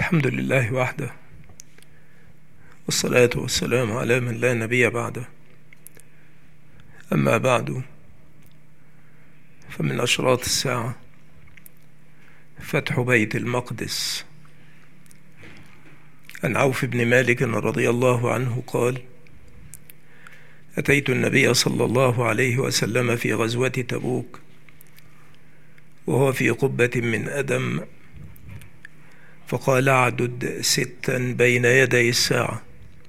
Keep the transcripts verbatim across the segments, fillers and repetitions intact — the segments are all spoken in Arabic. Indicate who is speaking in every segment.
Speaker 1: الحمد لله وحده، والصلاة والسلام على من لا نبي بعده. أما بعد، فمن أشراط الساعة فتح بيت المقدس. عن عوف بن مالك رضي الله عنه قال: أتيت النبي صلى الله عليه وسلم في غزوة تبوك وهو في قبة من أدم، فقال: اعدد ستا بين يدي الساعة: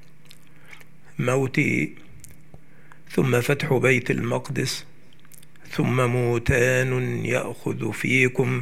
Speaker 1: موتي، ثم فتح بيت المقدس، ثم موتان يأخذ فيكم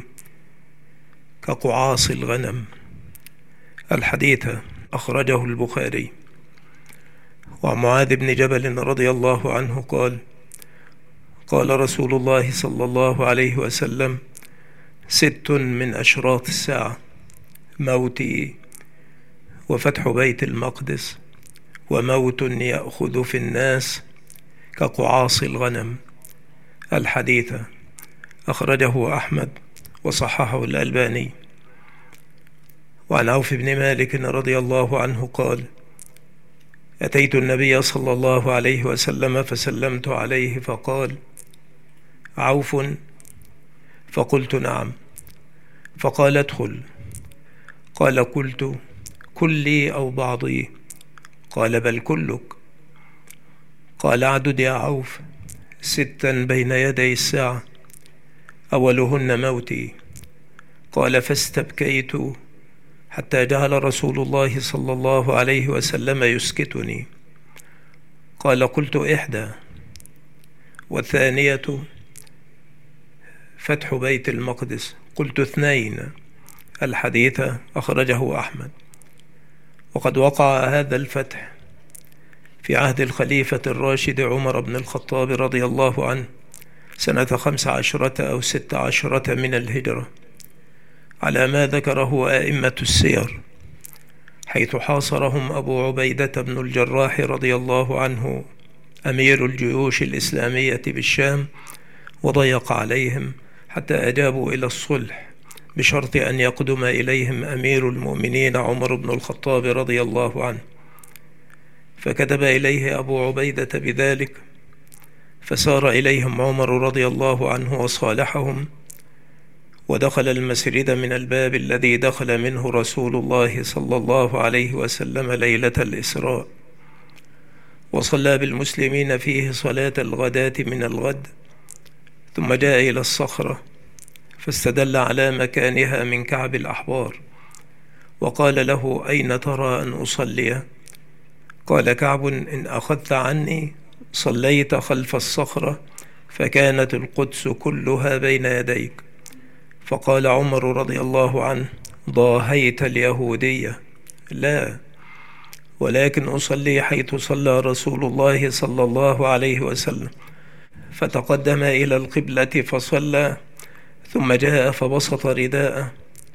Speaker 1: كقعاص الغنم. الحديث أخرجه البخاري. وعن معاذ بن جبل رضي الله عنه قال: قال رسول الله صلى الله عليه وسلم: ست من أشراط الساعة: موتي، وفتح بيت المقدس، وموت يأخذ في الناس كقعاص الغنم. الحديث أخرجه أحمد وصححه الألباني. وعن عوف بن مالك رضي الله عنه قال: أتيت النبي صلى الله عليه وسلم فسلمت عليه، فقال: عوف؟ فقلت: نعم. فقال: ادخل. قال: قلت: كلي أو بعضي؟ قال: بل كلك. قال: اعدد يا عوف ستا بين يدي الساعة: أولهن موتي. قال: فاستبكيت حتى جعل رسول الله صلى الله عليه وسلم يسكتني. قال: قلت: إحدى. والثانية فتح بيت المقدس. قلت: اثنين. الحديث أخرجه أحمد. وقد وقع هذا الفتح في عهد الخليفة الراشد عمر بن الخطاب رضي الله عنه سنة خمس عشرة أو ست عشرة من الهجرة، على ما ذكره أئمة السير، حيث حاصرهم أبو عبيدة بن الجراح رضي الله عنه أمير الجيوش الإسلامية بالشام، وضيق عليهم حتى أجابوا إلى الصلح بشرط أن يقدم إليهم أمير المؤمنين عمر بن الخطاب رضي الله عنه. فكتب إليه أبو عبيدة بذلك، فسار إليهم عمر رضي الله عنه وصالحهم، ودخل المسجد من الباب الذي دخل منه رسول الله صلى الله عليه وسلم ليلة الإسراء، وصلى بالمسلمين فيه صلاة الغداة من الغد، ثم جاء إلى الصخرة فاستدل على مكانها من كعب الأحبار، وقال له: أين ترى أن أصلي؟ قال كعب: إن أخذت عني صليت خلف الصخرة، فكانت القدس كلها بين يديك. فقال عمر رضي الله عنه: ضاهيت اليهودية. لا، ولكن أصلي حيث صلى رسول الله صلى الله عليه وسلم. فتقدم إلى القبلة فصلى، ثم جاء فبسط رداءه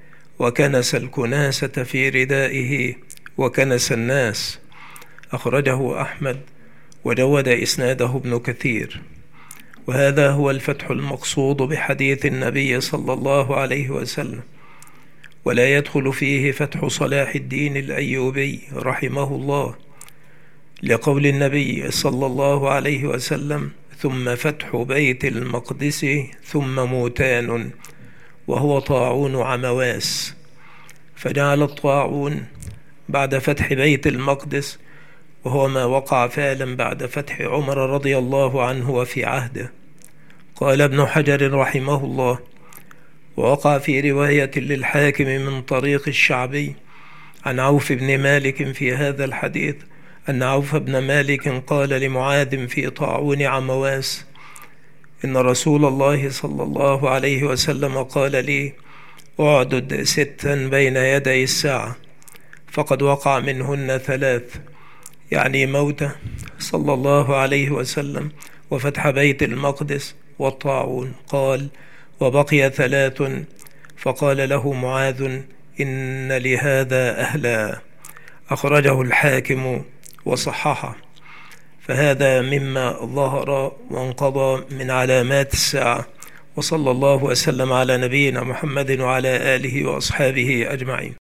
Speaker 1: وكنس الكناسة في ردائه وكنس الناس. أخرجه أحمد وجود إسناده ابن كثير. وهذا هو الفتح المقصود بحديث النبي صلى الله عليه وسلم، ولا يدخل فيه فتح صلاح الدين الأيوبي رحمه الله، لقول النبي صلى الله عليه وسلم: ثم فتح بيت المقدس ثم موتان، وهو طاعون عمواس. فجعل الطاعون بعد فتح بيت المقدس، وهو ما وقع فعلا بعد فتح عمر رضي الله عنه وفي عهده. قال ابن حجر رحمه الله: ووقع في رواية للحاكم من طريق الشعبي عن عوف بن مالك في هذا الحديث أن عوف بن مالك قال لمعاذ في طاعون عمواس: إن رسول الله صلى الله عليه وسلم قال لي: اعدد ستا بين يدي الساعة، فقد وقع منهن ثلاث، يعني موته صلى الله عليه وسلم، وفتح بيت المقدس، والطاعون. قال: وبقي ثلاث. فقال له معاذ: إن لهذا أهلا. أخرجه الحاكم وصححه. فهذا مما ظهر وانقضى من علامات الساعة. وصلى الله وسلم على نبينا محمد وعلى آله وأصحابه أجمعين.